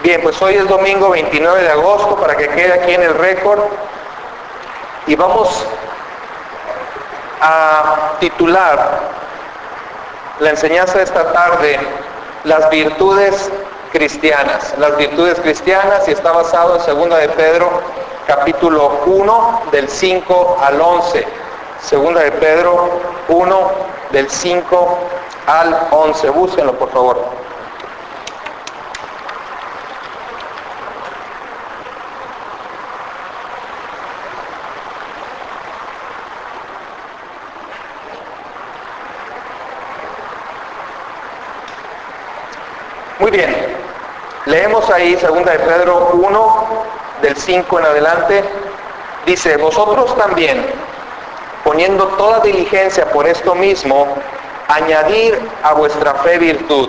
Bien, pues hoy es domingo 29 de agosto, para que quede aquí en el récord, y vamos a titular la enseñanza de esta tarde, las virtudes cristianas. Las virtudes cristianas, y está basado en 2 de Pedro, capítulo 1, del 5 al 11. 2 de Pedro 1, del 5 al 11. Búsquenlo, por favor. Muy bien, leemos ahí 2 de Pedro 1, del 5 en adelante. Dice: vosotros también, poniendo toda diligencia por esto mismo, añadir a vuestra fe virtud,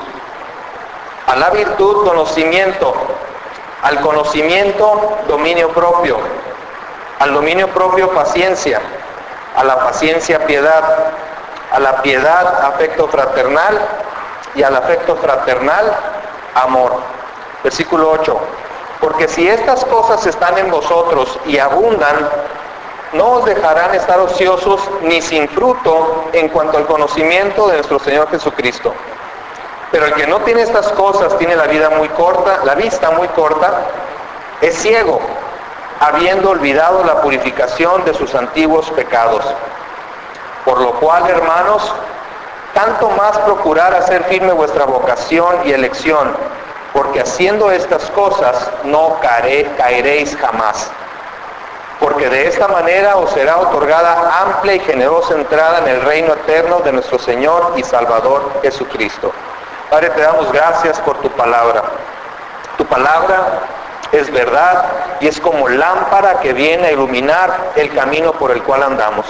a la virtud conocimiento, al conocimiento dominio propio, al dominio propio paciencia, a la paciencia piedad, a la piedad afecto fraternal, y al afecto fraternal amor. Versículo 8. Porque si estas cosas están en vosotros y abundan, no os dejarán estar ociosos ni sin fruto en cuanto al conocimiento de nuestro Señor Jesucristo. Pero el que no tiene estas cosas tiene la vista muy corta, es ciego, habiendo olvidado la purificación de sus antiguos pecados. Por lo cual, hermanos, tanto más procurar hacer firme vuestra vocación y elección, porque haciendo estas cosas no caeréis jamás. Porque de esta manera os será otorgada amplia y generosa entrada en el reino eterno de nuestro Señor y Salvador Jesucristo. Padre, te damos gracias por tu palabra. Tu palabra es verdad y es como lámpara que viene a iluminar el camino por el cual andamos.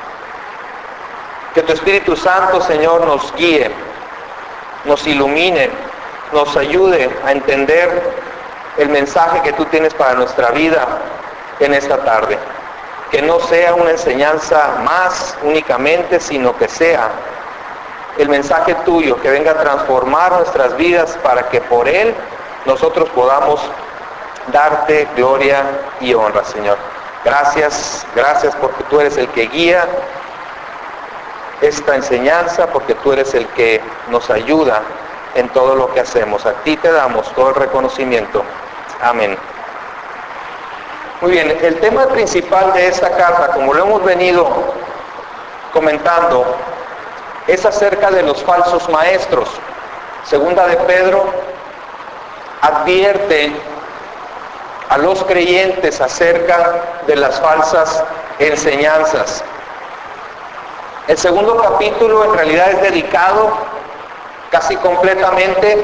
Que tu Espíritu Santo, Señor, nos guíe, nos ilumine, nos ayude a entender el mensaje que tú tienes para nuestra vida en esta tarde. Que no sea una enseñanza más únicamente, sino que sea el mensaje tuyo, que venga a transformar nuestras vidas para que por él nosotros podamos darte gloria y honra, Señor. Gracias porque tú eres el que guía esta enseñanza, porque tú eres el que nos ayuda en todo lo que hacemos. A ti te damos todo el reconocimiento. Amén. Muy bien, el tema principal de esta carta, como lo hemos venido comentando, es acerca de los falsos maestros. 2 de Pedro advierte a los creyentes acerca de las falsas enseñanzas. El segundo capítulo en realidad es dedicado casi completamente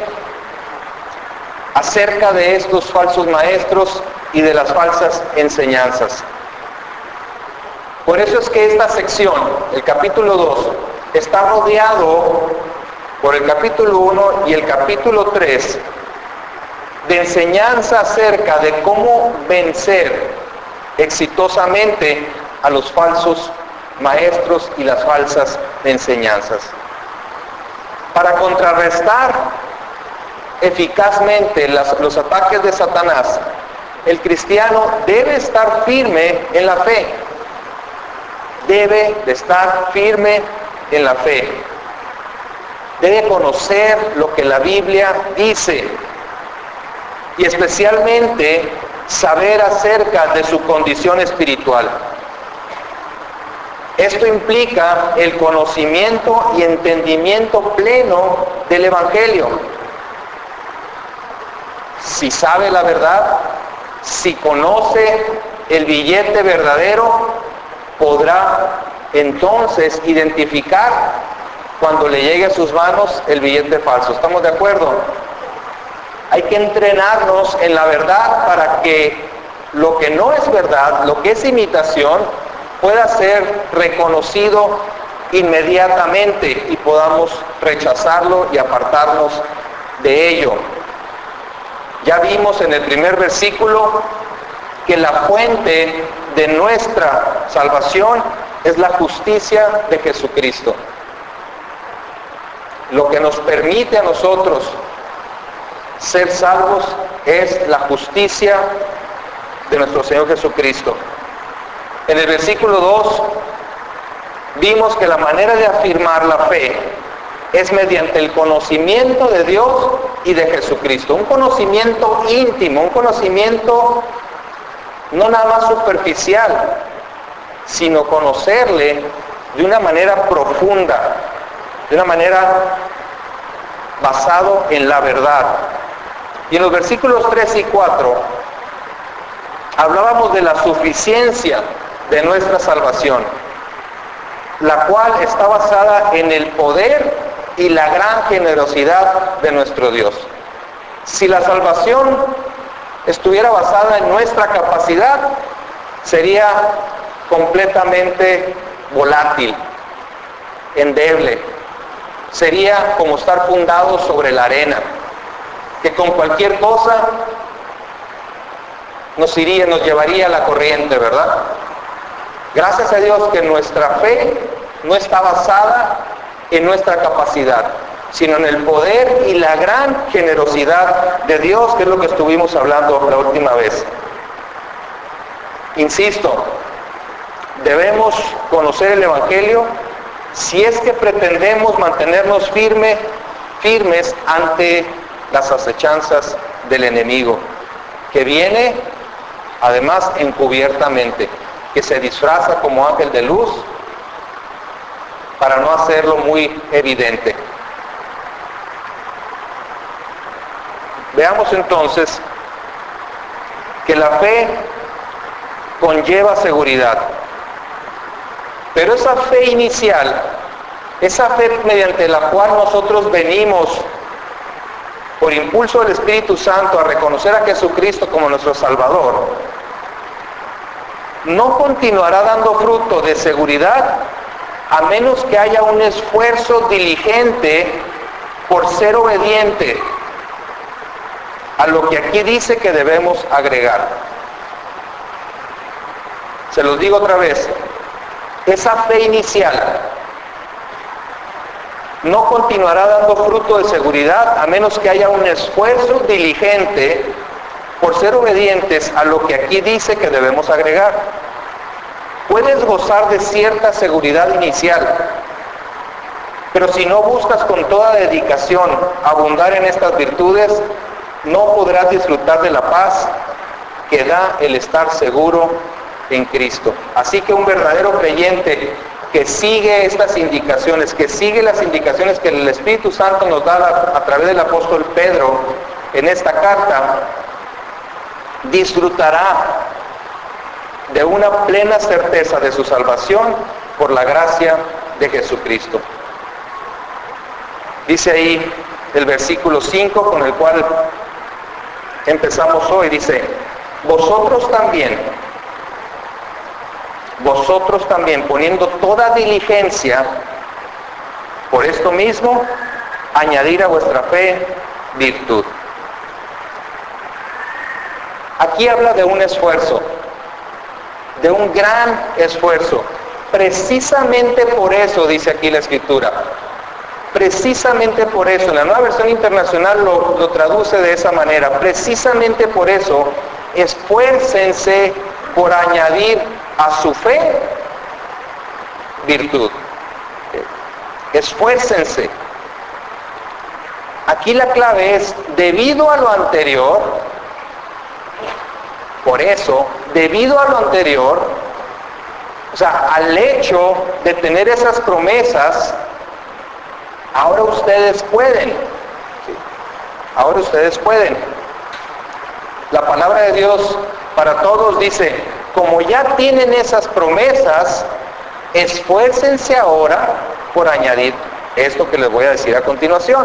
acerca de estos falsos maestros y de las falsas enseñanzas. Por eso es que esta sección, el capítulo 2, está rodeado por el capítulo 1 y el capítulo 3 de enseñanza acerca de cómo vencer exitosamente a los falsos maestros y las falsas enseñanzas. Para contrarrestar eficazmente los ataques de Satanás, el cristiano debe estar firme en la fe. Debe de estar firme en la fe. Debe conocer lo que la Biblia dice y especialmente saber acerca de su condición espiritual. Esto implica el conocimiento y entendimiento pleno del Evangelio. Si sabe la verdad, si conoce el billete verdadero, podrá entonces identificar cuando le llegue a sus manos el billete falso. ¿Estamos de acuerdo? Hay que entrenarnos en la verdad para que lo que no es verdad, lo que es imitación, pueda ser reconocido inmediatamente y podamos rechazarlo y apartarnos de ello. Ya vimos en el primer versículo que la fuente de nuestra salvación es la justicia de Jesucristo. Lo que nos permite a nosotros ser salvos es la justicia de nuestro Señor Jesucristo. En el versículo 2 vimos que la manera de afirmar la fe es mediante el conocimiento de Dios y de Jesucristo. Un conocimiento íntimo, un conocimiento no nada más superficial, sino conocerle de una manera profunda, de una manera basado en la verdad. Y en los versículos 3 y 4 hablábamos de la suficiencia de nuestra salvación, la cual está basada en el poder y la gran generosidad de nuestro Dios. Si la salvación estuviera basada en nuestra capacidad, sería completamente volátil, endeble. Sería como estar fundado sobre la arena, que con cualquier cosa nos llevaría la corriente, ¿verdad? Gracias a Dios que nuestra fe no está basada en nuestra capacidad, sino en el poder y la gran generosidad de Dios, que es lo que estuvimos hablando la última vez. Insisto, debemos conocer el Evangelio si es que pretendemos mantenernos firmes ante las acechanzas del enemigo, que viene además encubiertamente, que se disfraza como ángel de luz para no hacerlo muy evidente. Veamos entonces que la fe conlleva seguridad, pero esa fe inicial, esa fe mediante la cual nosotros venimos por impulso del Espíritu Santo a reconocer a Jesucristo como nuestro Salvador, no continuará dando fruto de seguridad a menos que haya un esfuerzo diligente por ser obediente a lo que aquí dice que debemos agregar. Se los digo otra vez, esa fe inicial no continuará dando fruto de seguridad a menos que haya un esfuerzo diligente por ser obedientes a lo que aquí dice que debemos agregar. Puedes gozar de cierta seguridad inicial, pero si no buscas con toda dedicación abundar en estas virtudes, no podrás disfrutar de la paz que da el estar seguro en Cristo. Así que un verdadero creyente que sigue estas indicaciones, que sigue las indicaciones que el Espíritu Santo nos da a través del apóstol Pedro en esta carta, disfrutará de una plena certeza de su salvación por la gracia de Jesucristo. Dice ahí el versículo 5 con el cual empezamos hoy, dice: vosotros también, poniendo toda diligencia, por esto mismo, añadir a vuestra fe virtud. Aquí habla de un esfuerzo, de un gran esfuerzo. Precisamente por eso, dice aquí la Escritura, precisamente por eso, en la Nueva Versión Internacional lo traduce de esa manera, precisamente por eso, esfuércense por añadir a su fe virtud. Esfuércense. Aquí la clave es, debido a lo anterior, por eso, debido a lo anterior, o sea, al hecho de tener esas promesas, ahora ustedes pueden. Ahora ustedes pueden. La palabra de Dios para todos dice: como ya tienen esas promesas, esfuércense ahora por añadir esto que les voy a decir a continuación.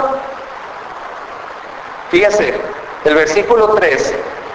Fíjense, el versículo 3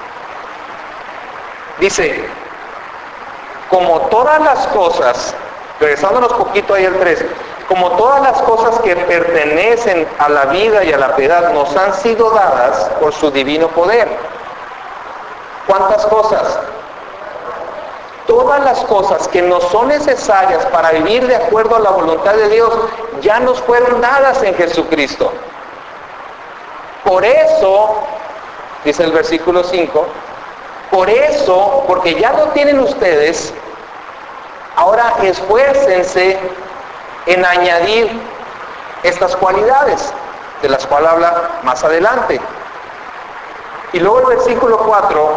dice: como todas las cosas, regresándonos poquito ahí al 3, como todas las cosas que pertenecen a la vida y a la piedad nos han sido dadas por su divino poder. ¿Cuántas cosas? Todas las cosas que nos son necesarias para vivir de acuerdo a la voluntad de Dios ya nos fueron dadas en Jesucristo. Por eso, dice el versículo 5, por eso, porque ya lo tienen ustedes, ahora esfuércense en añadir estas cualidades, de las cuales habla más adelante. Y luego el versículo 4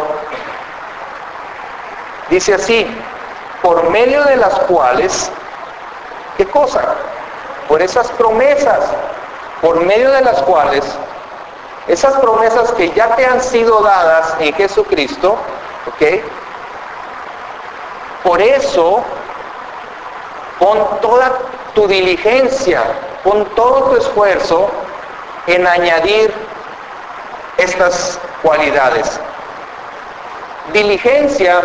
dice así, por medio de las cuales, ¿qué cosa? Por esas promesas, por medio de las cuales, esas promesas que ya te han sido dadas en Jesucristo, ¿ok? Por eso, pon toda tu diligencia, pon todo tu esfuerzo en añadir estas cualidades. Diligencia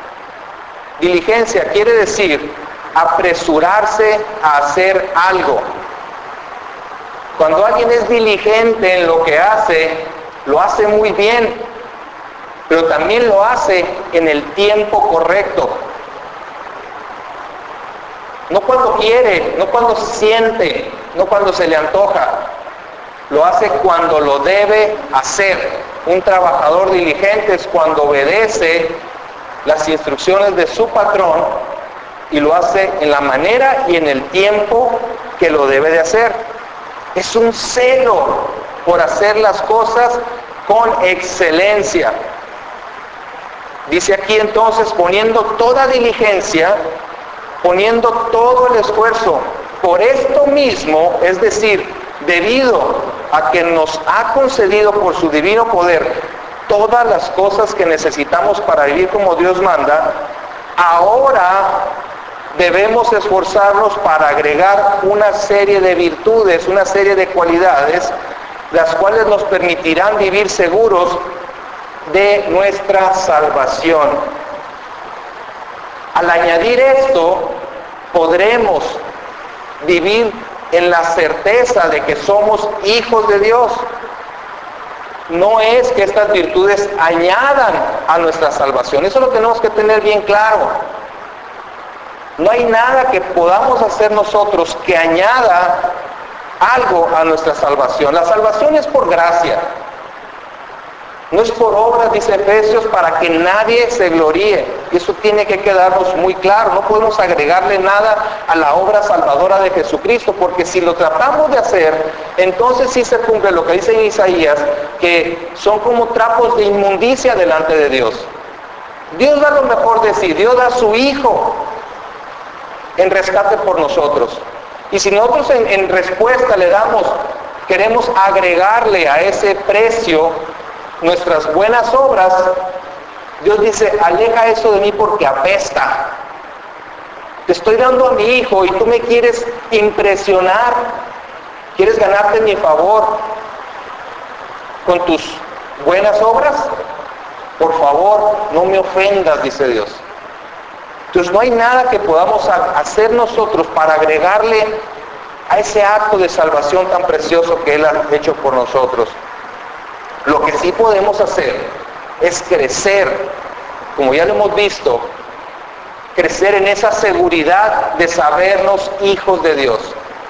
quiere decir apresurarse a hacer algo. Cuando alguien es diligente en lo que hace, lo hace muy bien, pero también lo hace en el tiempo correcto. No cuando quiere, no cuando siente, no cuando se le antoja. Lo hace cuando lo debe hacer. Un trabajador diligente es cuando obedece las instrucciones de su patrón y lo hace en la manera y en el tiempo que lo debe de hacer. Es un celo por hacer las cosas con excelencia. Dice aquí entonces, poniendo toda diligencia, poniendo todo el esfuerzo, por esto mismo, es decir, debido a que nos ha concedido por su divino poder todas las cosas que necesitamos para vivir como Dios manda, ahora debemos esforzarnos para agregar una serie de virtudes, una serie de cualidades, las cuales nos permitirán vivir seguros de nuestra salvación. Al añadir esto, podremos vivir en la certeza de que somos hijos de Dios. No es que estas virtudes añadan a nuestra salvación. Eso lo tenemos que tener bien claro. No hay nada que podamos hacer nosotros que añada algo a nuestra salvación. La salvación es por gracia. No es por obras, dice Efesios, para que nadie se gloríe. Y eso tiene que quedarnos muy claro. No podemos agregarle nada a la obra salvadora de Jesucristo, porque si lo tratamos de hacer, entonces sí se cumple lo que dice en Isaías, que son como trapos de inmundicia delante de Dios. Dios da lo mejor de sí. Dios da a su Hijo en rescate por nosotros. Y si nosotros en respuesta le damos, queremos agregarle a ese precio nuestras buenas obras, Dios dice, aleja eso de mí porque apesta. Te estoy dando a mi Hijo y tú me quieres impresionar, quieres ganarte mi favor con tus buenas obras. Por favor, no me ofendas, dice Dios. Entonces no hay nada que podamos hacer nosotros para agregarle a ese acto de salvación tan precioso que Él ha hecho por nosotros. Lo que sí podemos hacer es crecer, como ya lo hemos visto, crecer en esa seguridad de sabernos hijos de Dios.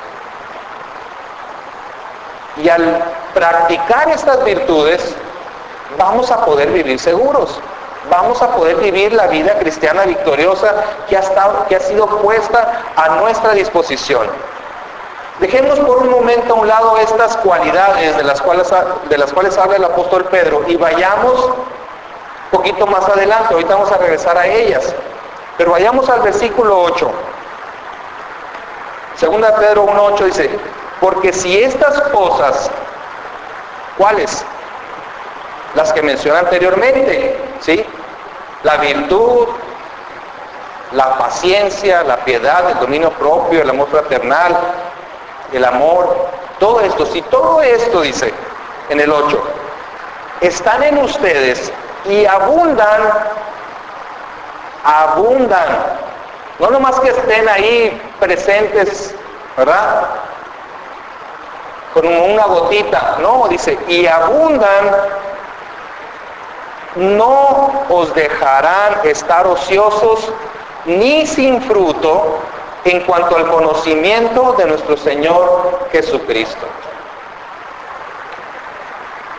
Y al practicar estas virtudes, vamos a poder vivir seguros. Vamos a poder vivir la vida cristiana victoriosa que ha sido puesta a nuestra disposición. Dejemos por un momento a un lado estas cualidades de las cuales habla el apóstol Pedro y vayamos un poquito más adelante. Ahorita vamos a regresar a ellas. Pero vayamos al versículo 8. Segunda de Pedro 1:8 dice, porque si estas cosas, ¿cuáles? Las que mencioné anteriormente, ¿sí? La virtud, la paciencia, la piedad, el dominio propio, el amor fraternal, el amor, todo esto, si todo esto, dice en el 8, están en ustedes y abundan, no nomás que estén ahí presentes, ¿verdad? Con una gotita, no, dice, y abundan, no os dejarán estar ociosos ni sin fruto en cuanto al conocimiento de nuestro Señor Jesucristo.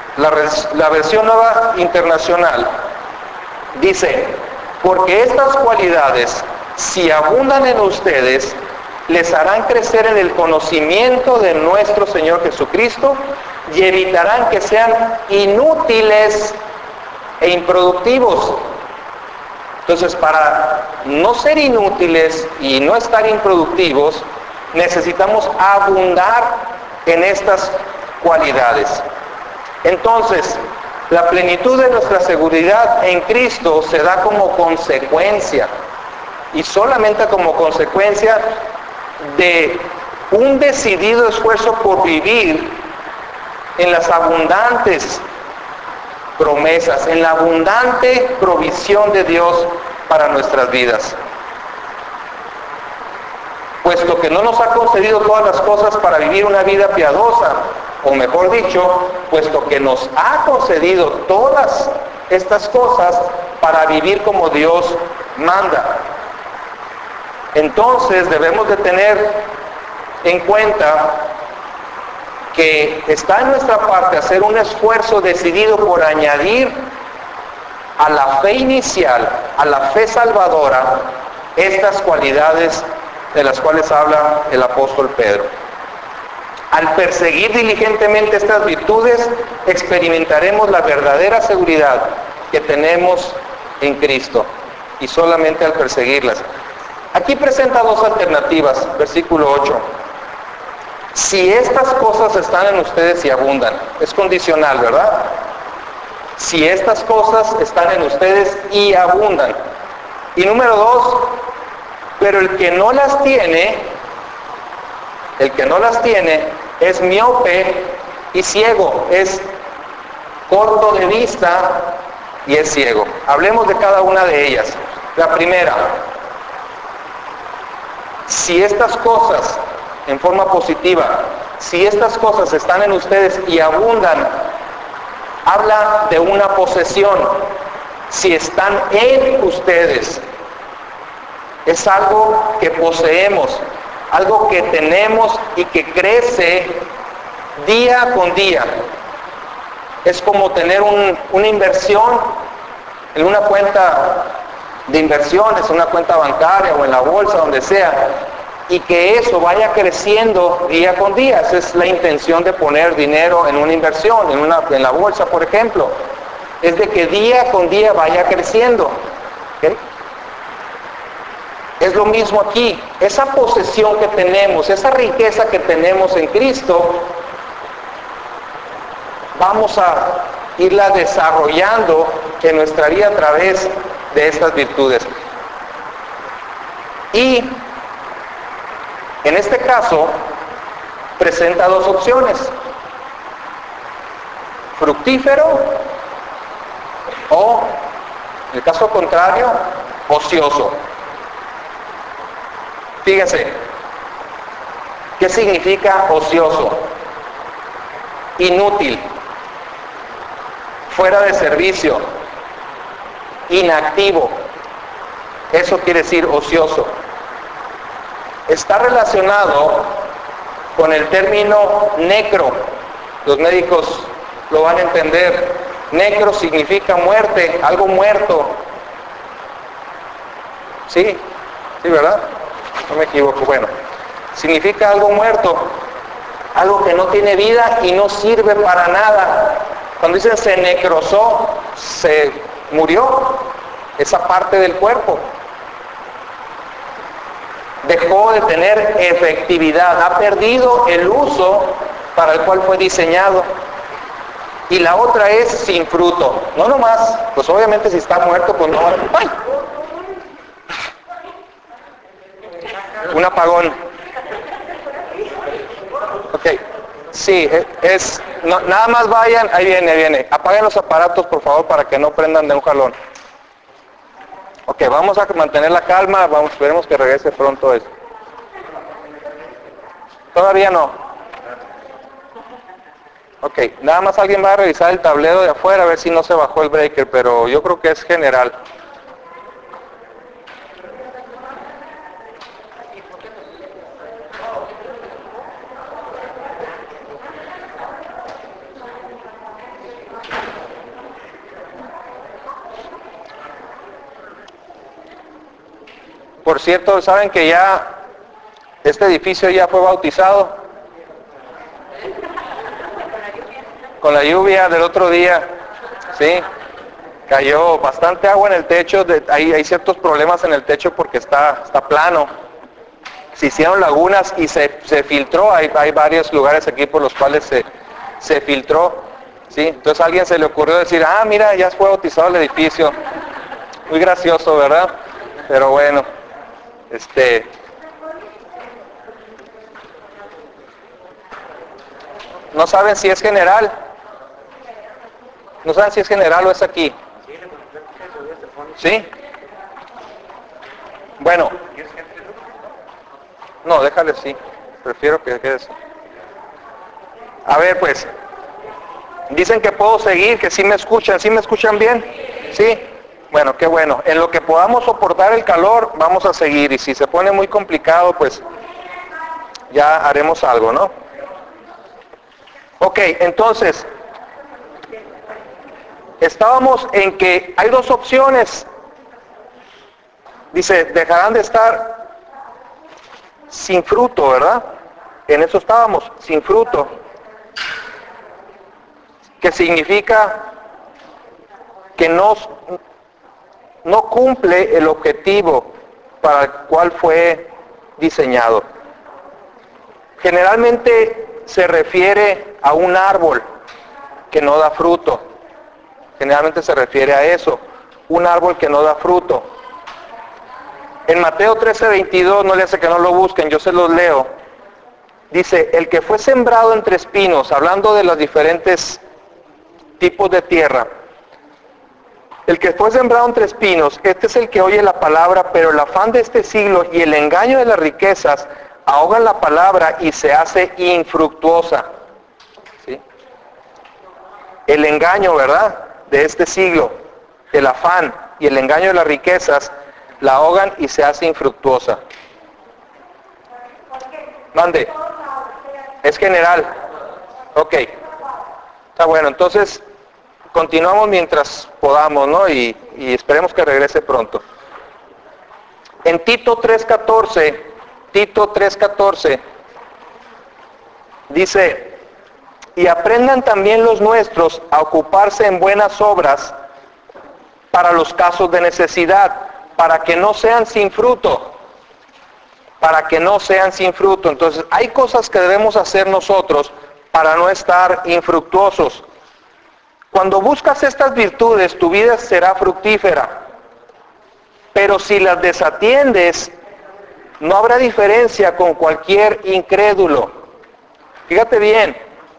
La versión nueva internacional dice, porque estas cualidades, si abundan en ustedes, les harán crecer en el conocimiento de nuestro Señor Jesucristo y evitarán que sean inútiles e improductivos. Entonces, para no ser inútiles y no estar improductivos, necesitamos abundar en estas cualidades. Entonces, la plenitud de nuestra seguridad en Cristo se da como consecuencia, y solamente como consecuencia de un decidido esfuerzo por vivir en las abundantes promesas, en la abundante provisión de Dios para nuestras vidas. Puesto que no nos ha concedido todas las cosas para vivir una vida piadosa, o mejor dicho, puesto que nos ha concedido todas estas cosas para vivir como Dios manda. Entonces debemos de tener en cuenta que está en nuestra parte hacer un esfuerzo decidido por añadir a la fe inicial, a la fe salvadora, estas cualidades de las cuales habla el apóstol Pedro. Al perseguir diligentemente estas virtudes, experimentaremos la verdadera seguridad que tenemos en Cristo, y solamente al perseguirlas. Aquí presenta dos alternativas, versículo 8. Si estas cosas están en ustedes y abundan, es condicional, ¿verdad? Si estas cosas están en ustedes y abundan. Y número 2, pero el que no las tiene es miope y ciego, es corto de vista y es ciego. Hablemos de cada una de ellas. La primera, si estas cosas, en forma positiva, si estas cosas están en ustedes y abundan, habla de una posesión. Si están en ustedes, es algo que poseemos, algo que tenemos y que crece día con día. Es como tener una inversión en una cuenta de inversiones, en una cuenta bancaria o en la bolsa, donde sea, y que eso vaya creciendo día con día. Esa es la intención de poner dinero en una inversión, en la bolsa, por ejemplo. Es de que día con día vaya creciendo. ¿Okay? Es lo mismo aquí. Esa posesión que tenemos, esa riqueza que tenemos en Cristo, vamos a irla desarrollando en nuestra vida a través de estas virtudes. Y en este caso presenta dos opciones: fructífero o, en el caso contrario, ocioso. Fíjense, ¿qué significa ocioso? Inútil, fuera de servicio, inactivo. Eso quiere decir ocioso. Está relacionado con el término necro. Los médicos lo van a entender. Necro significa muerte, algo muerto. ¿Sí? ¿Sí, verdad? No me equivoco. Bueno, significa algo muerto, algo que no tiene vida y no sirve para nada. Cuando dicen se necrosó, se murió esa parte del cuerpo. Dejó de tener efectividad, ha perdido el uso para el cual fue diseñado. Y la otra es sin fruto. No nomás, pues obviamente si está muerto, pues no. ¡Ay! Un apagón. Ok. Sí, nada más vayan, ahí viene. Apaguen los aparatos, por favor, para que no prendan de un jalón. Ok, vamos a mantener la calma, esperemos que regrese pronto eso. Todavía no. Ok, nada más alguien va a revisar el tablero de afuera a ver si no se bajó el breaker, pero yo creo que es general. Por cierto, ¿saben que ya este edificio ya fue bautizado? Con la lluvia del otro día, ¿sí? Cayó bastante agua en el techo, hay ciertos problemas en el techo porque está plano. Se hicieron lagunas y se filtró, hay varios lugares aquí por los cuales se filtró, ¿sí? Entonces a alguien se le ocurrió decir, mira, ya fue bautizado el edificio. Muy gracioso, ¿verdad? Pero bueno, no saben si es general, no saben si es general o es aquí. ¿Sí? Bueno, no, déjale así, prefiero que quede así. A ver, pues, dicen que puedo seguir, que sí me escuchan bien? ¿Sí? Bueno, qué bueno. En lo que podamos soportar el calor, vamos a seguir. Y si se pone muy complicado, pues ya haremos algo, ¿no? Ok, entonces, estábamos en que hay dos opciones. Dice, dejarán de estar sin fruto, ¿verdad? En eso estábamos, sin fruto. Que significa que no cumple el objetivo para el cual fue diseñado. Generalmente se refiere a un árbol que no da fruto. Generalmente se refiere a eso, un árbol que no da fruto. En Mateo 13:22, no le hace que no lo busquen, yo se los leo. Dice, el que fue sembrado entre espinos, hablando de los diferentes tipos de tierra. El que fue sembrado entre espinos, este es el que oye la palabra, pero el afán de este siglo y el engaño de las riquezas ahogan la palabra y se hace infructuosa. ¿Sí? El engaño, ¿verdad?, de este siglo, el afán y el engaño de las riquezas la ahogan y se hace infructuosa. Mande. Es general. Ok. Está bueno, entonces continuamos mientras podamos, ¿no? Y esperemos que regrese pronto. En Tito 3:14 dice, y aprendan también los nuestros a ocuparse en buenas obras para los casos de necesidad, para que no sean sin fruto. Para que no sean sin fruto. Entonces, hay cosas que debemos hacer nosotros para no estar infructuosos. Cuando buscas estas virtudes, tu vida será fructífera. Pero si las desatiendes, no habrá diferencia con cualquier incrédulo. Fíjate bien,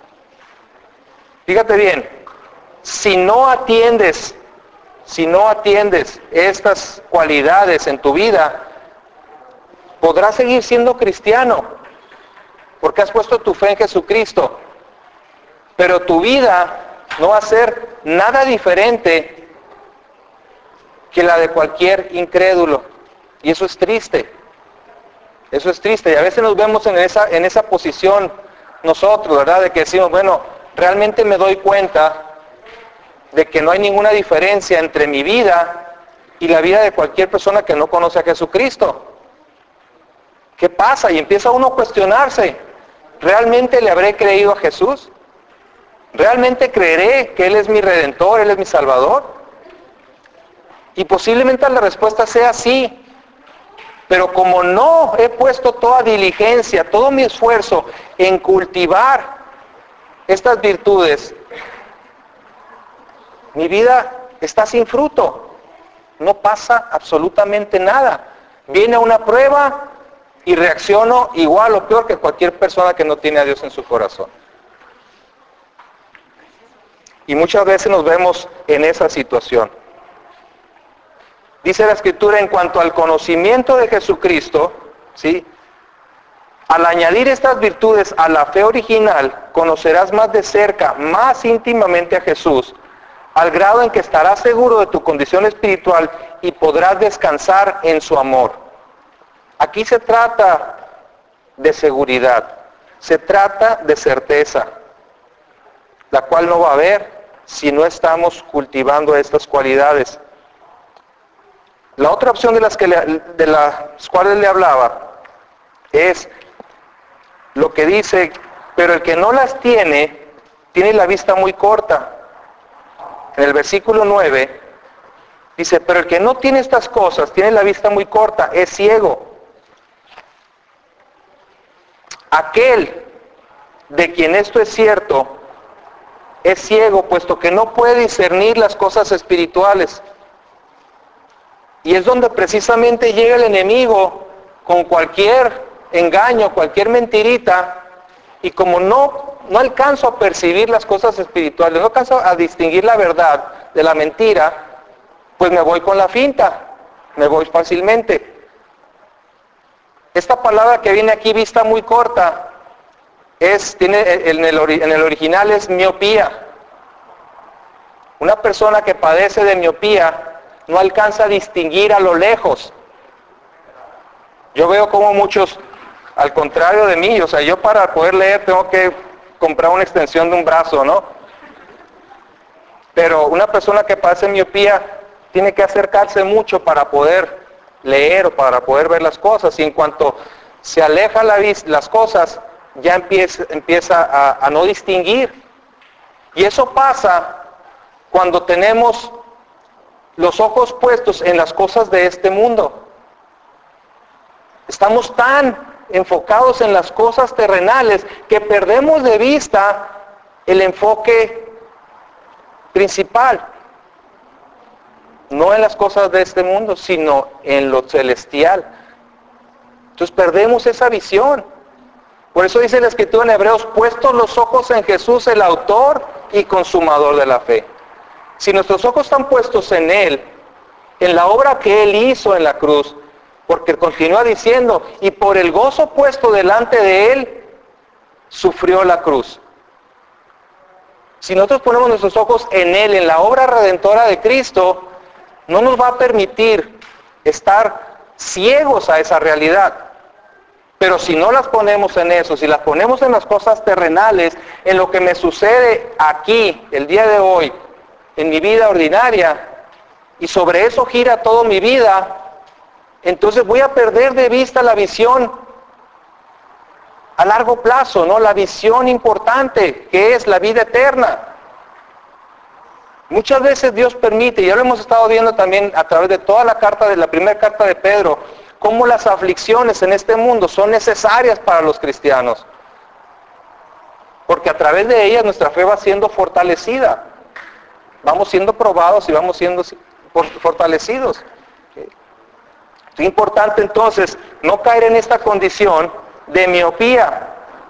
si no atiendes estas cualidades en tu vida, podrás seguir siendo cristiano, porque has puesto tu fe en Jesucristo, pero tu vida no va a ser nada diferente que la de cualquier incrédulo, y eso es triste. Eso es triste, y a veces nos vemos en esa posición nosotros, ¿verdad? De que decimos, bueno, realmente me doy cuenta de que no hay ninguna diferencia entre mi vida y la vida de cualquier persona que no conoce a Jesucristo. ¿Qué pasa? Y empieza uno a cuestionarse, ¿realmente le habré creído a Jesús? ¿Realmente creeré que Él es mi Redentor, Él es mi Salvador? Y posiblemente la respuesta sea sí. Pero como no he puesto toda diligencia, todo mi esfuerzo en cultivar estas virtudes, mi vida está sin fruto. No pasa absolutamente nada. Viene una prueba y reacciono igual o peor que cualquier persona que no tiene a Dios en su corazón. Y muchas veces nos vemos en esa situación. Dice la Escritura, en cuanto al conocimiento de Jesucristo, ¿sí?, al añadir estas virtudes a la fe original, conocerás más de cerca, más íntimamente a Jesús, al grado en que estarás seguro de tu condición espiritual y podrás descansar en su amor. Aquí se trata de seguridad, se trata de certeza, la cual no va a haber si no estamos cultivando estas cualidades. La otra opción de las cuales le hablaba es lo que dice, pero el que no las tiene la vista muy corta. En el versículo 9 dice, pero el que no tiene estas cosas tiene la vista muy corta, es ciego. Aquel de quien esto es cierto es ciego, puesto que no puede discernir las cosas espirituales. Y es donde precisamente llega el enemigo con cualquier engaño, cualquier mentirita, y como no alcanzo a percibir las cosas espirituales, no alcanzo a distinguir la verdad de la mentira, pues me voy con la finta, me voy fácilmente. Esta palabra que viene aquí, vista muy corta, en el original es miopía. Una persona que padece de miopía no alcanza a distinguir a lo lejos. Yo veo como muchos, al contrario de mí, o sea, yo para poder leer tengo que comprar una extensión de un brazo, ¿no? Pero una persona que padece miopía tiene que acercarse mucho para poder leer o para poder ver las cosas, y en cuanto se aleja las cosas, ya empieza a no distinguir. Y eso pasa cuando tenemos los ojos puestos en las cosas de este mundo. Estamos tan enfocados en las cosas terrenales que perdemos de vista el enfoque principal. No en las cosas de este mundo, sino en lo celestial. Entonces perdemos esa visión. Por eso dice la Escritura en Hebreos, puestos los ojos en Jesús, el autor y consumador de la fe. Si nuestros ojos están puestos en Él, en la obra que Él hizo en la cruz, porque continúa diciendo, y por el gozo puesto delante de Él, sufrió la cruz. Si nosotros ponemos nuestros ojos en Él, en la obra redentora de Cristo, no nos va a permitir estar ciegos a esa realidad. Pero si no las ponemos en eso, si las ponemos en las cosas terrenales, en lo que me sucede aquí, el día de hoy, en mi vida ordinaria, y sobre eso gira toda mi vida, entonces voy a perder de vista la visión a largo plazo, ¿no? La visión importante, que es la vida eterna. Muchas veces Dios permite, y ya lo hemos estado viendo también a través de toda la primera carta de Pedro, cómo las aflicciones en este mundo son necesarias para los cristianos. Porque a través de ellas nuestra fe va siendo fortalecida. Vamos siendo probados y vamos siendo fortalecidos. Es importante entonces no caer en esta condición de miopía.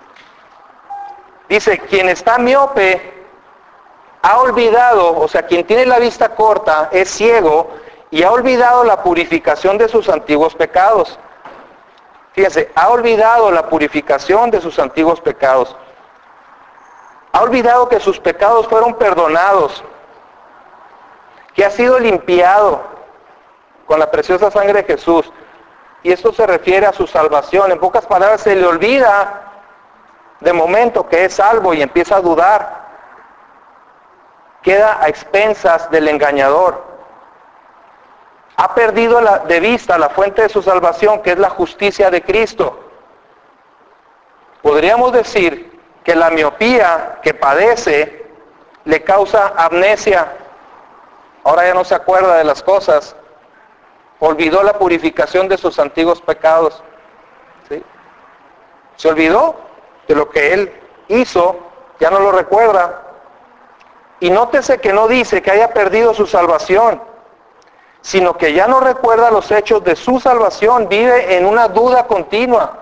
Dice, quien está miope ha olvidado, o sea, quien tiene la vista corta es ciego y ha olvidado la purificación de sus antiguos pecados. Fíjense, ha olvidado la purificación de sus antiguos pecados. Ha olvidado que sus pecados fueron perdonados, que ha sido limpiado con la preciosa sangre de Jesús. Y esto se refiere a su salvación. En pocas palabras, se le olvida de momento que es salvo y empieza a dudar. Queda a expensas del engañador. Ha perdido de vista la fuente de su salvación, que es la justicia de Cristo. Podríamos decir que la miopía que padece le causa amnesia. Ahora ya no se acuerda de las cosas. Olvidó la purificación de sus antiguos pecados. ¿Sí? Se olvidó de lo que él hizo, ya no lo recuerda. Y nótese que no dice que haya perdido su salvación, sino que ya no recuerda los hechos de su salvación, vive en una duda continua,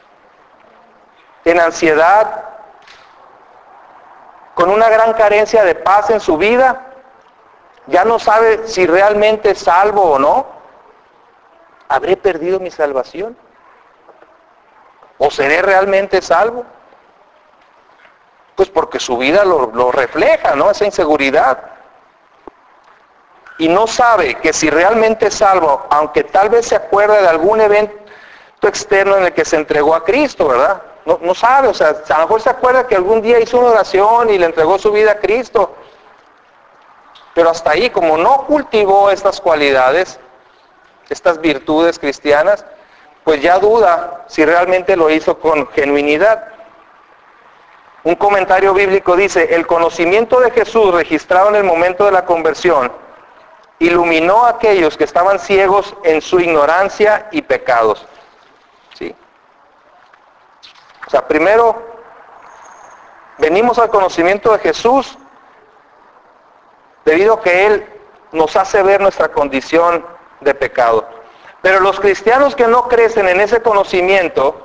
en ansiedad, con una gran carencia de paz en su vida. Ya no sabe si realmente es salvo o no. ¿Habré perdido mi salvación? ¿O seré realmente salvo? Pues porque su vida lo refleja, ¿no? Esa inseguridad. Y no sabe que si realmente es salvo, aunque tal vez se acuerde de algún evento externo en el que se entregó a Cristo, ¿verdad? No sabe, o sea, a lo mejor se acuerda que algún día hizo una oración y le entregó su vida a Cristo. Pero hasta ahí, como no cultivó estas cualidades, estas virtudes cristianas, pues ya duda si realmente lo hizo con genuinidad. Un comentario bíblico dice, el conocimiento de Jesús registrado en el momento de la conversión iluminó a aquellos que estaban ciegos en su ignorancia y pecados. ¿Sí? O sea, primero venimos al conocimiento de Jesús debido a que Él nos hace ver nuestra condición de pecado. Pero los cristianos que no crecen en ese conocimiento,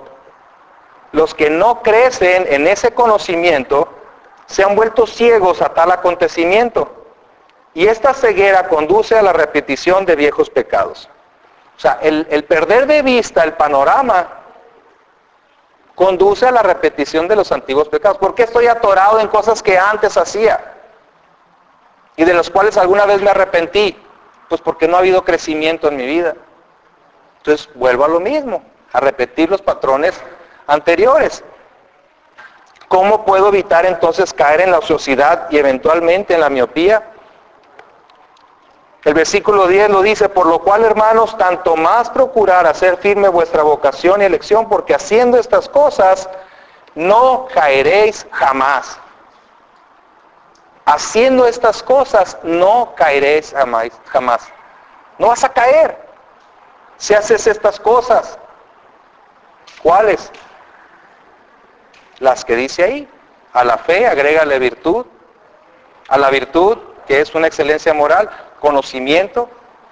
se han vuelto ciegos a tal acontecimiento. Y esta ceguera conduce a la repetición de viejos pecados. O sea, el perder de vista el panorama conduce a la repetición de los antiguos pecados. ¿Por qué estoy atorado en cosas que antes hacía y de las cuales alguna vez me arrepentí? Pues porque no ha habido crecimiento en mi vida. Entonces vuelvo a lo mismo, a repetir los patrones anteriores. ¿Cómo puedo evitar entonces caer en la ociosidad y eventualmente en la miopía? El versículo 10 lo dice, por lo cual, hermanos, tanto más procurar hacer firme vuestra vocación y elección, porque haciendo estas cosas no caeréis jamás. Haciendo estas cosas no caeréis jamás. No vas a caer si haces estas cosas. ¿Cuáles? Las que dice ahí. A la fe agrégale virtud. A la virtud, que es una excelencia moral, conocimiento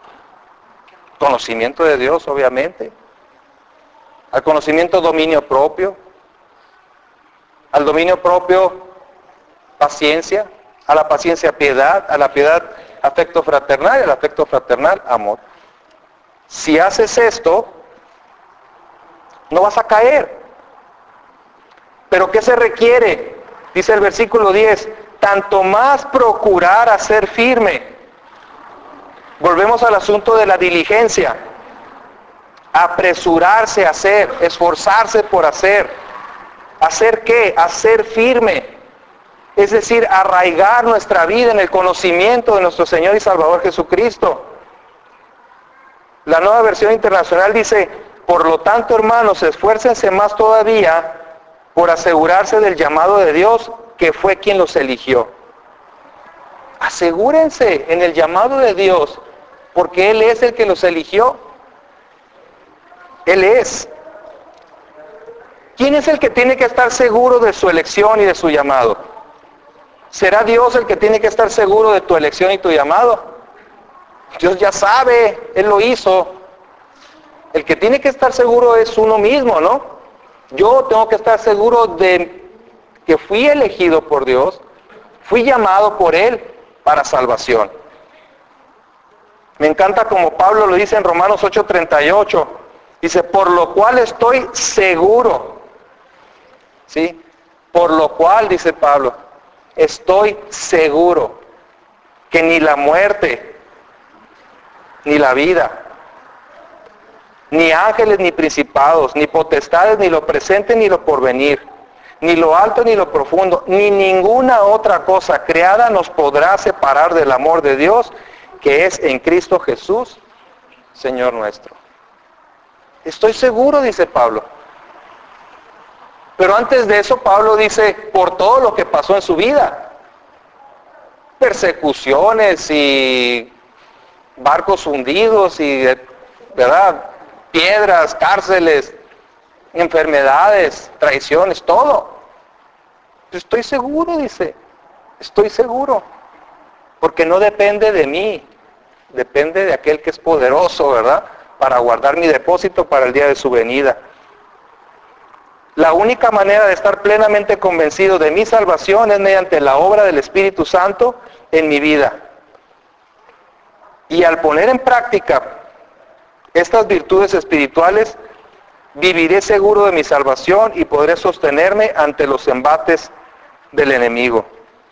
de Dios, obviamente. Al conocimiento, dominio propio. Al dominio propio, paciencia. A la paciencia, piedad. A la piedad, afecto fraternal. Y al afecto fraternal, amor. Si haces esto, no vas a caer. ¿Pero qué se requiere? Dice el versículo 10, tanto más procurar hacer firme. Volvemos al asunto de la diligencia. Apresurarse a hacer, esforzarse por hacer. ¿Hacer qué? Hacer firme. Es decir, arraigar nuestra vida en el conocimiento de nuestro Señor y Salvador Jesucristo. La Nueva Versión Internacional dice, por lo tanto, hermanos, esfuércense más todavía por asegurarse del llamado de Dios, que fue quien los eligió. Asegúrense en el llamado de Dios, porque Él es el que los eligió. Él es. ¿Quién es el que tiene que estar seguro de su elección y de su llamado? ¿Será Dios el que tiene que estar seguro de tu elección y tu llamado? Dios ya sabe, Él lo hizo. El que tiene que estar seguro es uno mismo, ¿no? Yo tengo que estar seguro de que fui elegido por Dios, fui llamado por Él para salvación. Me encanta como Pablo lo dice en Romanos 8:38. Dice, por lo cual estoy seguro. ¿Sí? Por lo cual, dice Pablo, estoy seguro que ni la muerte, ni la vida, ni ángeles, ni principados, ni potestades, ni lo presente, ni lo porvenir, ni lo alto, ni lo profundo, ni ninguna otra cosa creada nos podrá separar del amor de Dios, que es en Cristo Jesús, Señor nuestro. Estoy seguro, dice Pablo. Pero antes de eso, Pablo dice, por todo lo que pasó en su vida. Persecuciones y barcos hundidos y, ¿verdad?, piedras, cárceles, enfermedades, traiciones, todo. Estoy seguro, dice, estoy seguro, porque no depende de mí, depende de aquel que es poderoso, ¿verdad?, para guardar mi depósito para el día de su venida. La única manera de estar plenamente convencido de mi salvación es mediante la obra del Espíritu Santo en mi vida. Y al poner en práctica estas virtudes espirituales, viviré seguro de mi salvación y podré sostenerme ante los embates del enemigo.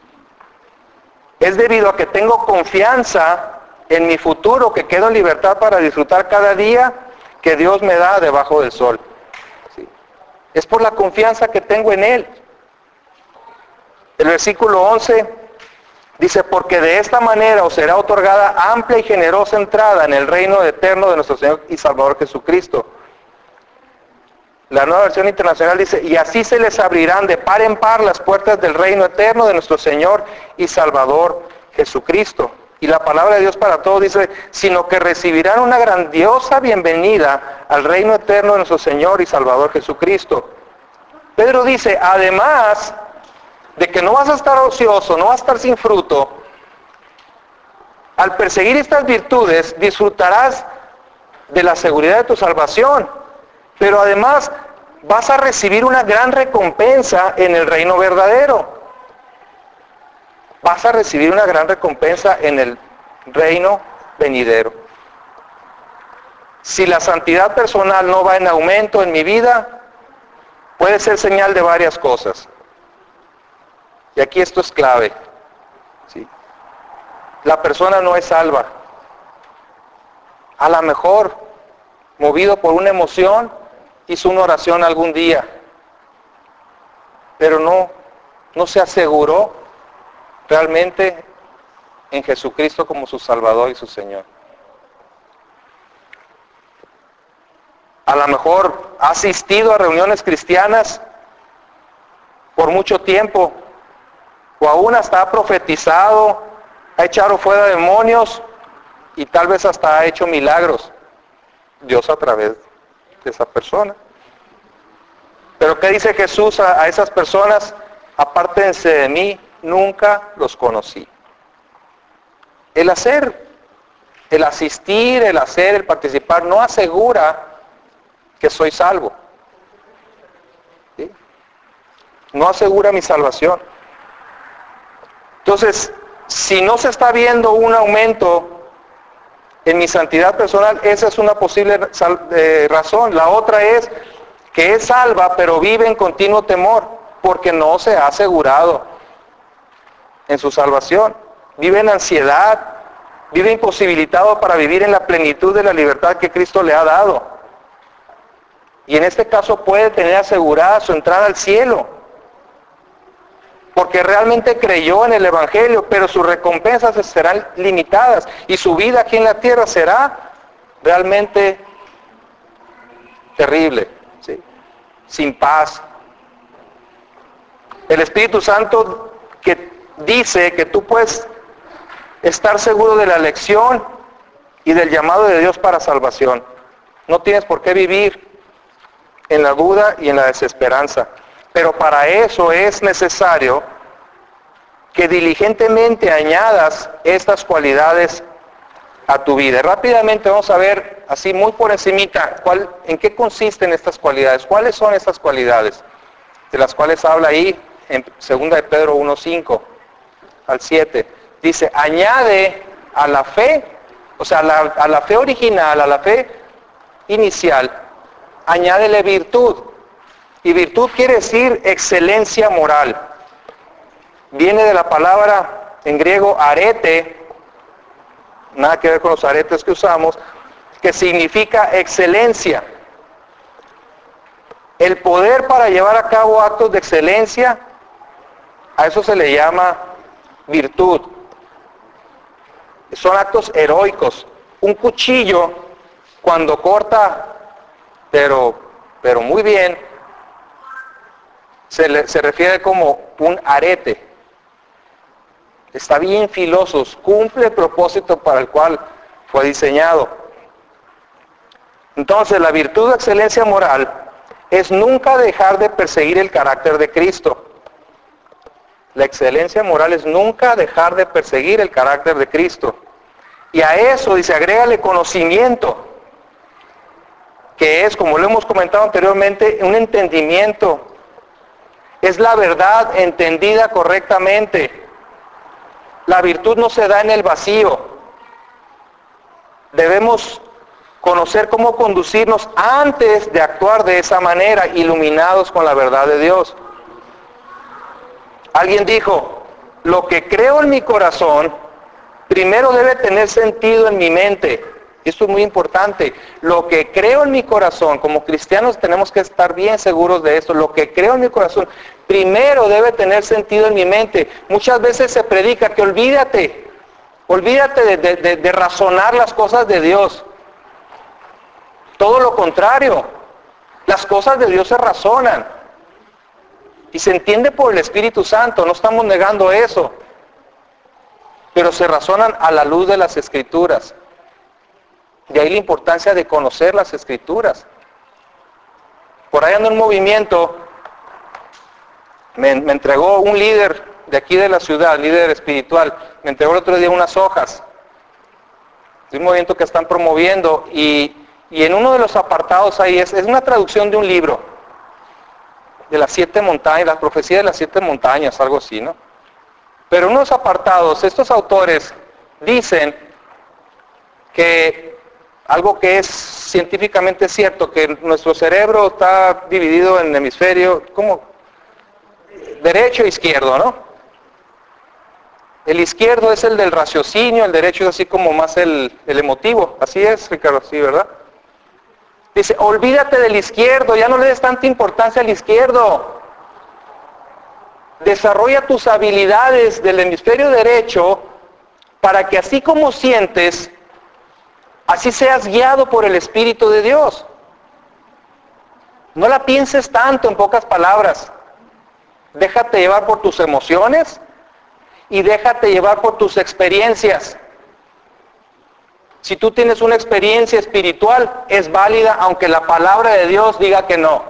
Es debido a que tengo confianza en mi futuro, que quedo en libertad para disfrutar cada día que Dios me da debajo del sol. ¿Sí? Es por la confianza que tengo en Él. El versículo 11 Dice, porque de esta manera os será otorgada amplia y generosa entrada en el reino eterno de nuestro Señor y Salvador Jesucristo. La Nueva Versión Internacional dice, y así se les abrirán de par en par las puertas del reino eterno de nuestro Señor y Salvador Jesucristo. Y la palabra de Dios para todos dice, sino que recibirán una grandiosa bienvenida al reino eterno de nuestro Señor y Salvador Jesucristo. Pedro dice, además de que no vas a estar ocioso, no vas a estar sin fruto, al perseguir estas virtudes disfrutarás de la seguridad de tu salvación, pero además vas a recibir una gran recompensa en el reino verdadero. Vas a recibir una gran recompensa en el reino venidero. Si la santidad personal no va en aumento en mi vida, puede ser señal de varias cosas. Y aquí esto es clave. ¿Sí? La persona no es salva. A lo mejor, movido por una emoción, hizo una oración algún día, pero no se aseguró realmente en Jesucristo como su Salvador y su Señor. A lo mejor ha asistido a reuniones cristianas por mucho tiempo, o aún hasta ha profetizado, ha echado fuera demonios y tal vez hasta ha hecho milagros. Dios a través de esa persona. Pero ¿qué dice Jesús a esas personas? Apártense de mí, nunca los conocí. El hacer, el asistir, el hacer, el participar, no asegura que soy salvo. ¿Sí? No asegura mi salvación. Entonces, si no se está viendo un aumento en mi santidad personal, esa es una posible razón. La otra es que es salva, pero vive en continuo temor, porque no se ha asegurado en su salvación. Vive en ansiedad, vive imposibilitado para vivir en la plenitud de la libertad que Cristo le ha dado. Y en este caso puede tener asegurada su entrada al cielo, porque realmente creyó en el Evangelio, pero sus recompensas serán limitadas y su vida aquí en la tierra será realmente terrible, ¿sí? Sin paz. El Espíritu Santo que dice que tú puedes estar seguro de la elección y del llamado de Dios para salvación. No tienes por qué vivir en la duda y en la desesperanza. Pero para eso es necesario que diligentemente añadas estas cualidades a tu vida. Rápidamente vamos a ver, así muy por encimita, en qué consisten estas cualidades. ¿Cuáles son estas cualidades? De las cuales habla ahí en 2 de Pedro 1:5 al 7. Dice, añade a la fe, o sea, a la fe original, a la fe inicial, añádele virtud. Y virtud quiere decir excelencia moral. Viene de la palabra en griego arete, nada que ver con los aretes que usamos, que significa excelencia. El poder para llevar a cabo actos de excelencia, a eso se le llama virtud. Son actos heroicos. Un cuchillo, cuando corta, pero muy bien, se refiere como un arete. Está bien filoso, cumple el propósito para el cual fue diseñado. Entonces, la virtud de excelencia moral es nunca dejar de perseguir el carácter de Cristo. La excelencia moral es nunca dejar de perseguir el carácter de Cristo. Y a eso, dice, agrégale conocimiento, que es, como lo hemos comentado anteriormente, un entendimiento. Es la verdad entendida correctamente. La virtud no se da en el vacío. Debemos conocer cómo conducirnos antes de actuar de esa manera, iluminados con la verdad de Dios. Alguien dijo, lo que creo en mi corazón, primero debe tener sentido en mi mente. Esto es muy importante. Lo que creo en mi corazón, como cristianos tenemos que estar bien seguros de esto. Lo que creo en mi corazón, primero debe tener sentido en mi mente. Muchas veces se predica que olvídate de razonar las cosas de Dios. Todo lo contrario, las cosas de Dios se razonan y se entiende por el Espíritu Santo, no estamos negando eso, pero se razonan a la luz de las Escrituras. De ahí la importancia de conocer las Escrituras. Por ahí anda un movimiento, me entregó un líder de aquí de la ciudad, líder espiritual, me entregó el otro día unas hojas de un movimiento que están promoviendo y en uno de los apartados ahí es una traducción de un libro de las 7 montañas, la profecía de las 7 montañas, algo así, ¿no? Pero en unos apartados, estos autores dicen que algo que es científicamente cierto, que nuestro cerebro está dividido en hemisferio, como derecho e izquierdo, ¿no? El izquierdo es el del raciocinio, el derecho es así como más el emotivo. Así es, Ricardo, sí, ¿verdad? Dice, olvídate del izquierdo, ya no le des tanta importancia al izquierdo. Desarrolla tus habilidades del hemisferio derecho para que así como sientes, así seas guiado por el Espíritu de Dios. No la pienses tanto, en pocas palabras. Déjate llevar por tus emociones y déjate llevar por tus experiencias. Si tú tienes una experiencia espiritual, es válida aunque la palabra de Dios diga que no.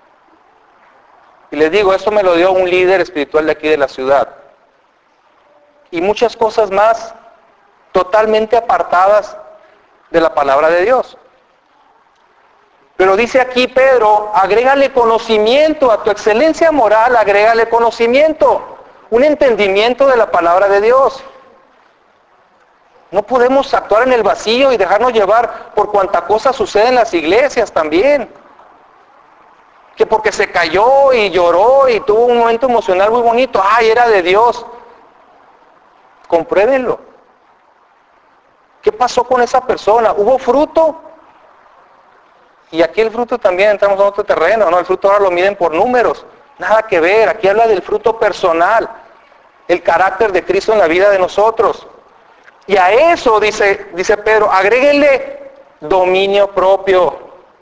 Y les digo, esto me lo dio un líder espiritual de aquí de la ciudad. Y muchas cosas más totalmente apartadas de la palabra de Dios. Pero dice aquí Pedro, agrégale conocimiento a tu excelencia moral, agrégale conocimiento, un entendimiento de la palabra de Dios. No podemos actuar en el vacío y dejarnos llevar por cuanta cosa sucede en las iglesias también. Que porque se cayó y lloró y tuvo un momento emocional muy bonito, ¡ay, era de Dios! Compruébenlo. ¿Qué pasó con esa persona? ¿Hubo fruto? Y aquí el fruto también entramos a otro terreno, ¿no? El fruto ahora lo miden por números. Nada que ver, aquí habla del fruto personal, el carácter de Cristo en la vida de nosotros. Y a eso, dice Pedro, agréguenle dominio propio.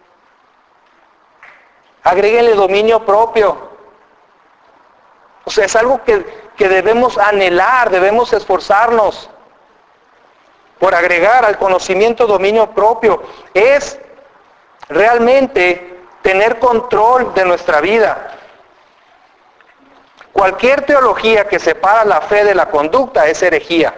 Agréguenle dominio propio. O sea, es algo que debemos anhelar, debemos esforzarnos por agregar al conocimiento dominio propio. Es realmente tener control de nuestra vida. Cualquier teología que separa la fe de la conducta es herejía.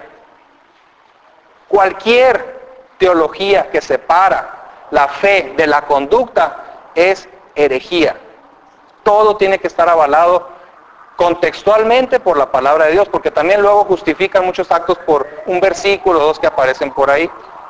Cualquier teología que separa la fe de la conducta es herejía. Todo tiene que estar avalado contextualmente por la palabra de Dios, porque también luego justifican muchos actos por un versículo o dos que aparecen por ahí.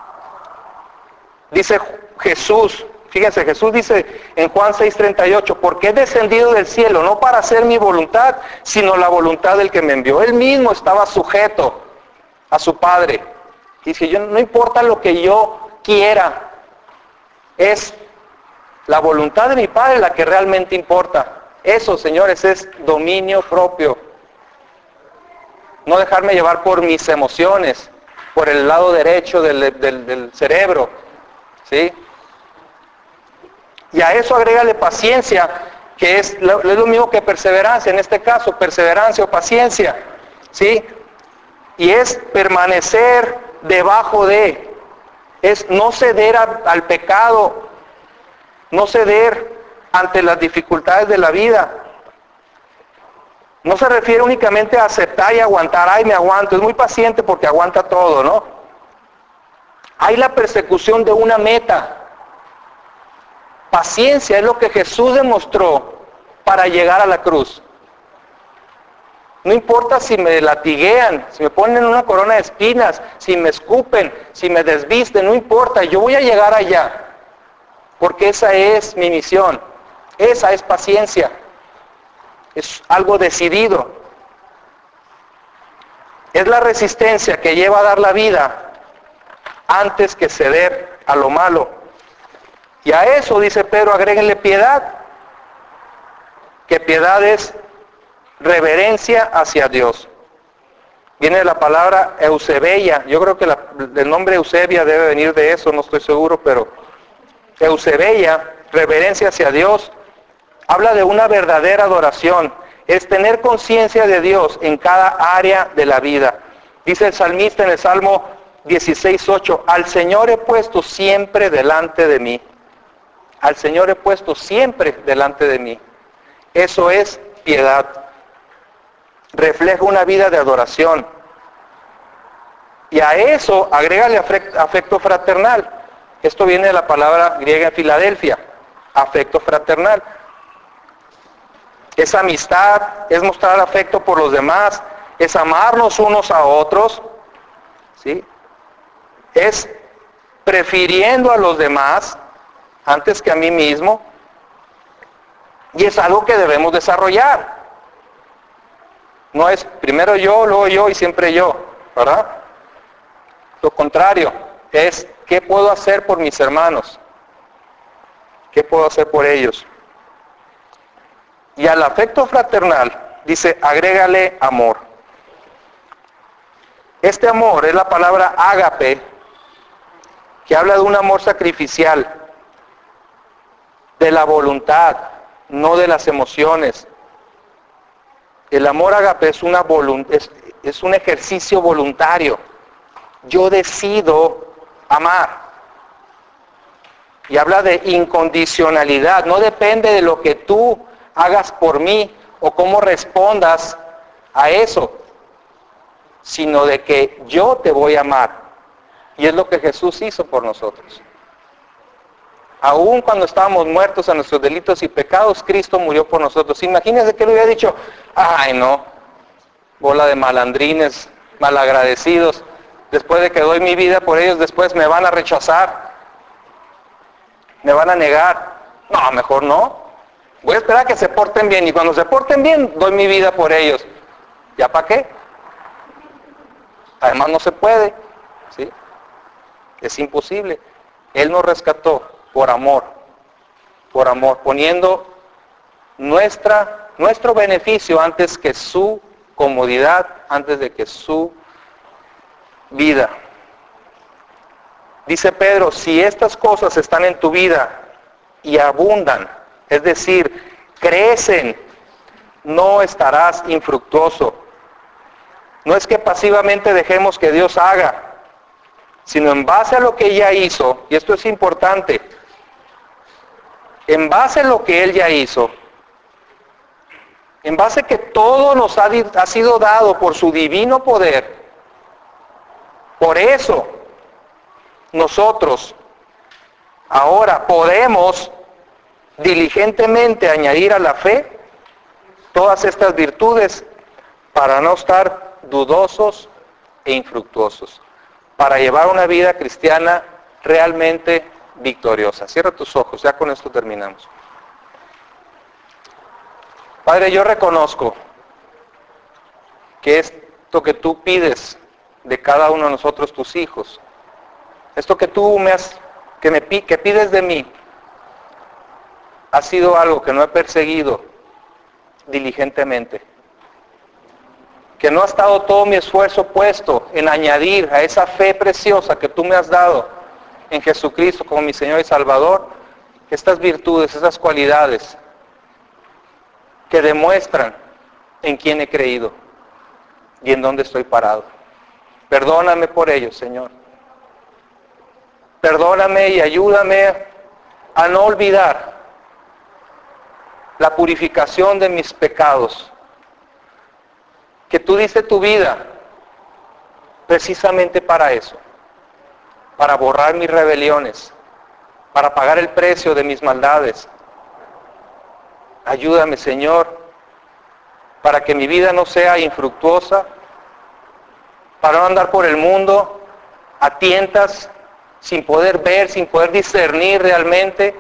Dice Jesús, fíjense, Jesús dice en Juan 6:38, porque he descendido del cielo, no para hacer mi voluntad, sino la voluntad del que me envió. Él mismo estaba sujeto a su Padre. Dice, yo no importa lo que yo quiera, es la voluntad de mi Padre la que realmente importa. Eso, señores, es dominio propio. No dejarme llevar por mis emociones, por el lado derecho del cerebro, ¿sí? Y a eso agrégale paciencia, que es lo mismo que perseverancia, en este caso, perseverancia o paciencia, ¿sí? Y es permanecer debajo de, es no ceder al pecado, no ceder ante las dificultades de la vida. No se refiere únicamente a aceptar y aguantar, ay, me aguanto, es muy paciente porque aguanta todo, ¿no? Hay la persecución de una meta. Paciencia es lo que Jesús demostró para llegar a la cruz. No importa si me latiguean, si me ponen una corona de espinas, si me escupen, si me desvisten, no importa, yo voy a llegar allá. Porque esa es mi misión. Esa es paciencia. Es algo decidido. Es la resistencia que lleva a dar la vida antes que ceder a lo malo. Y a eso, dice Pedro, agréguenle piedad. Que piedad es reverencia hacia Dios. Viene la palabra Eusebia. Yo creo que el nombre Eusebia debe venir de eso, no estoy seguro, pero Eusebia, reverencia hacia Dios, habla de una verdadera adoración. Es tener conciencia de Dios en cada área de la vida. Dice el salmista en el Salmo 16:8, al Señor he puesto siempre delante de mí. Al Señor he puesto siempre delante de mí. Eso es piedad. Refleja una vida de adoración. Y a eso agrégale afecto fraternal. Esto viene de la palabra griega en Filadelfia, afecto fraternal. Es amistad, es mostrar afecto por los demás, es amarnos unos a otros, ¿sí? Es prefiriendo a los demás antes que a mí mismo, y es algo que debemos desarrollar. No es primero yo, luego yo y siempre yo, ¿verdad? Lo contrario, es ¿qué puedo hacer por mis hermanos? ¿Qué puedo hacer por ellos? Y al afecto fraternal, dice, agrégale amor. Este amor es la palabra ágape, que habla de un amor sacrificial, de la voluntad, no de las emociones. El amor ágape es un ejercicio voluntario. Yo decido amar. Y habla de incondicionalidad. No depende de lo que tú hagas por mí o cómo respondas a eso, sino de que yo te voy a amar. Y es lo que Jesús hizo por nosotros. Aún cuando estábamos muertos a nuestros delitos y pecados, Cristo murió por nosotros. Imagínense que le hubiera dicho, ay no, bola de malandrines, malagradecidos, después de que doy mi vida por ellos, después me van a rechazar, me van a negar. No, mejor no. Voy a esperar a que se porten bien, y cuando se porten bien, doy mi vida por ellos. ¿Ya para qué? Además no se puede, ¿sí? Es imposible. Él nos rescató por amor, poniendo nuestro beneficio antes que su comodidad, antes de que su vida. Dice Pedro, si estas cosas están en tu vida y abundan, es decir, crecen, no estarás infructuoso. No es que pasivamente dejemos que Dios haga, sino en base a lo que ya hizo, y esto es importante, en base a lo que Él ya hizo, en base a que todo nos ha sido dado por su divino poder, por eso nosotros ahora podemos diligentemente añadir a la fe todas estas virtudes para no estar dudosos e infructuosos, para llevar una vida cristiana realmente victoriosa. Cierra tus ojos, ya con esto terminamos. Padre, yo reconozco que esto que tú pides de cada uno de nosotros, tus hijos, esto que tú que pides de mí, ha sido algo que no he perseguido diligentemente, que no ha estado todo mi esfuerzo puesto en añadir a esa fe preciosa que tú me has dado en Jesucristo como mi Señor y Salvador, estas virtudes, esas cualidades que demuestran en quién he creído y en dónde estoy parado. Perdóname por ello, Señor. Perdóname y ayúdame a no olvidar la purificación de mis pecados, que tú diste tu vida precisamente para eso, para borrar mis rebeliones, para pagar el precio de mis maldades. Ayúdame, Señor, para que mi vida no sea infructuosa, para no andar por el mundo a tientas, sin poder ver, sin poder discernir realmente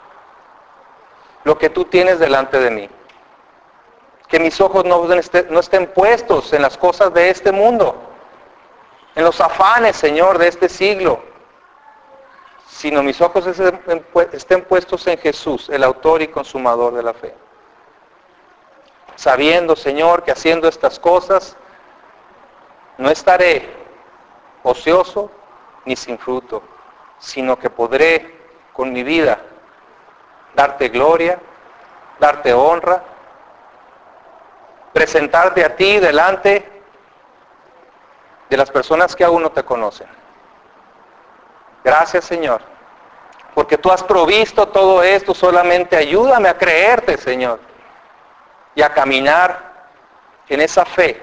lo que tú tienes delante de mí. Que mis ojos no estén puestos en las cosas de este mundo, en los afanes, Señor, de este siglo, sino mis ojos estén puestos en Jesús, el autor y consumador de la fe. sabiendo, Señor, que haciendo estas cosas no estaré ocioso ni sin fruto, sino que podré con mi vida darte gloria, darte honra, presentarte a ti delante de las personas que aún no te conocen. Gracias, Señor, porque tú has provisto todo esto. Solamente ayúdame a creerte, Señor, y a caminar en esa fe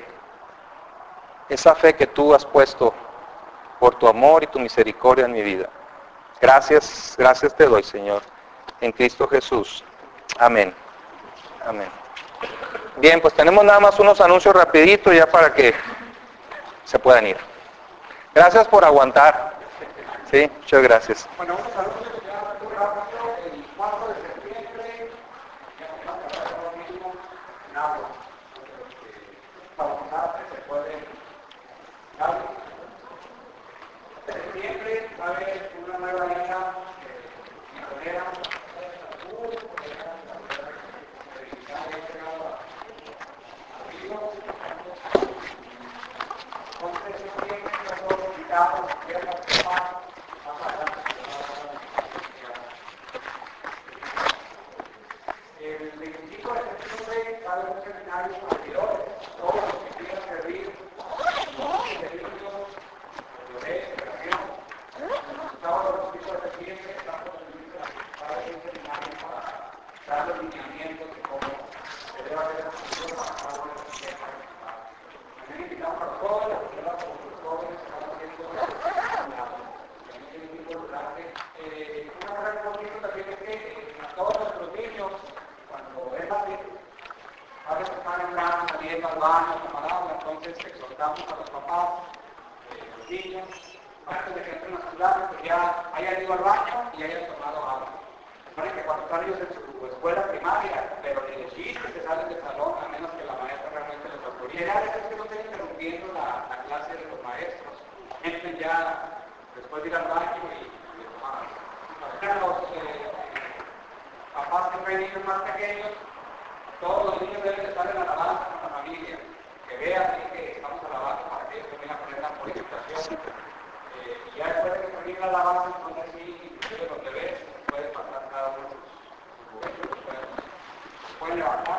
que tú has puesto por tu amor y tu misericordia en mi vida. Gracias, gracias te doy, Señor, en Cristo Jesús. Amén. Amén. Bien, pues tenemos nada más unos anuncios rapiditos ya para que se puedan ir. Gracias por aguantar. Sí, muchas gracias. Bueno, unos saludos ya muy rápido. El 4 de septiembre, ya vamos a hacer lo mismo en agua. Para comenzar, se puede dar. En septiembre va a haber una nueva liga misionera. Entonces, septiembre, nosotros invitamos a ver las cosas más adelante. El 25 de septiembre va a haber un seminario con servidores, todos los que quieran servir, servicios, de educación. El sábado 25 de septiembre estamos va a haber un seminario para dar los lineamientos de cómo se debe hacer la función para cada uno de los que quieran participar. También invitamos a los jóvenes, porque los jóvenes están haciendo también es muy importante. Una gran cosa también es que a todos nuestros niños, cuando es así, a veces están entrando, saliendo al baño, separados, entonces exhortamos a los papás, los niños, antes de que entren a sus lados, que ya hayan ido al baño y hayan tomado agua. Recuerden que cuando están ellos en su escuela primaria, pero ni de chiste se salen del salón, a menos que la maestra realmente los autorice. Y a veces que no estén interrumpiendo la clase de los maestros, entren ya después de ir al baño y tomar. Los papás que traen niños más pequeños, todos los niños deben estar en alabanza con la familia, que vean que estamos alabando para que ellos también aprendan por educación. Y ya después de que termine la alabanza, entonces sí, inclusive los bebés pueden pasar cada uno sus juguetes, pueden levantar.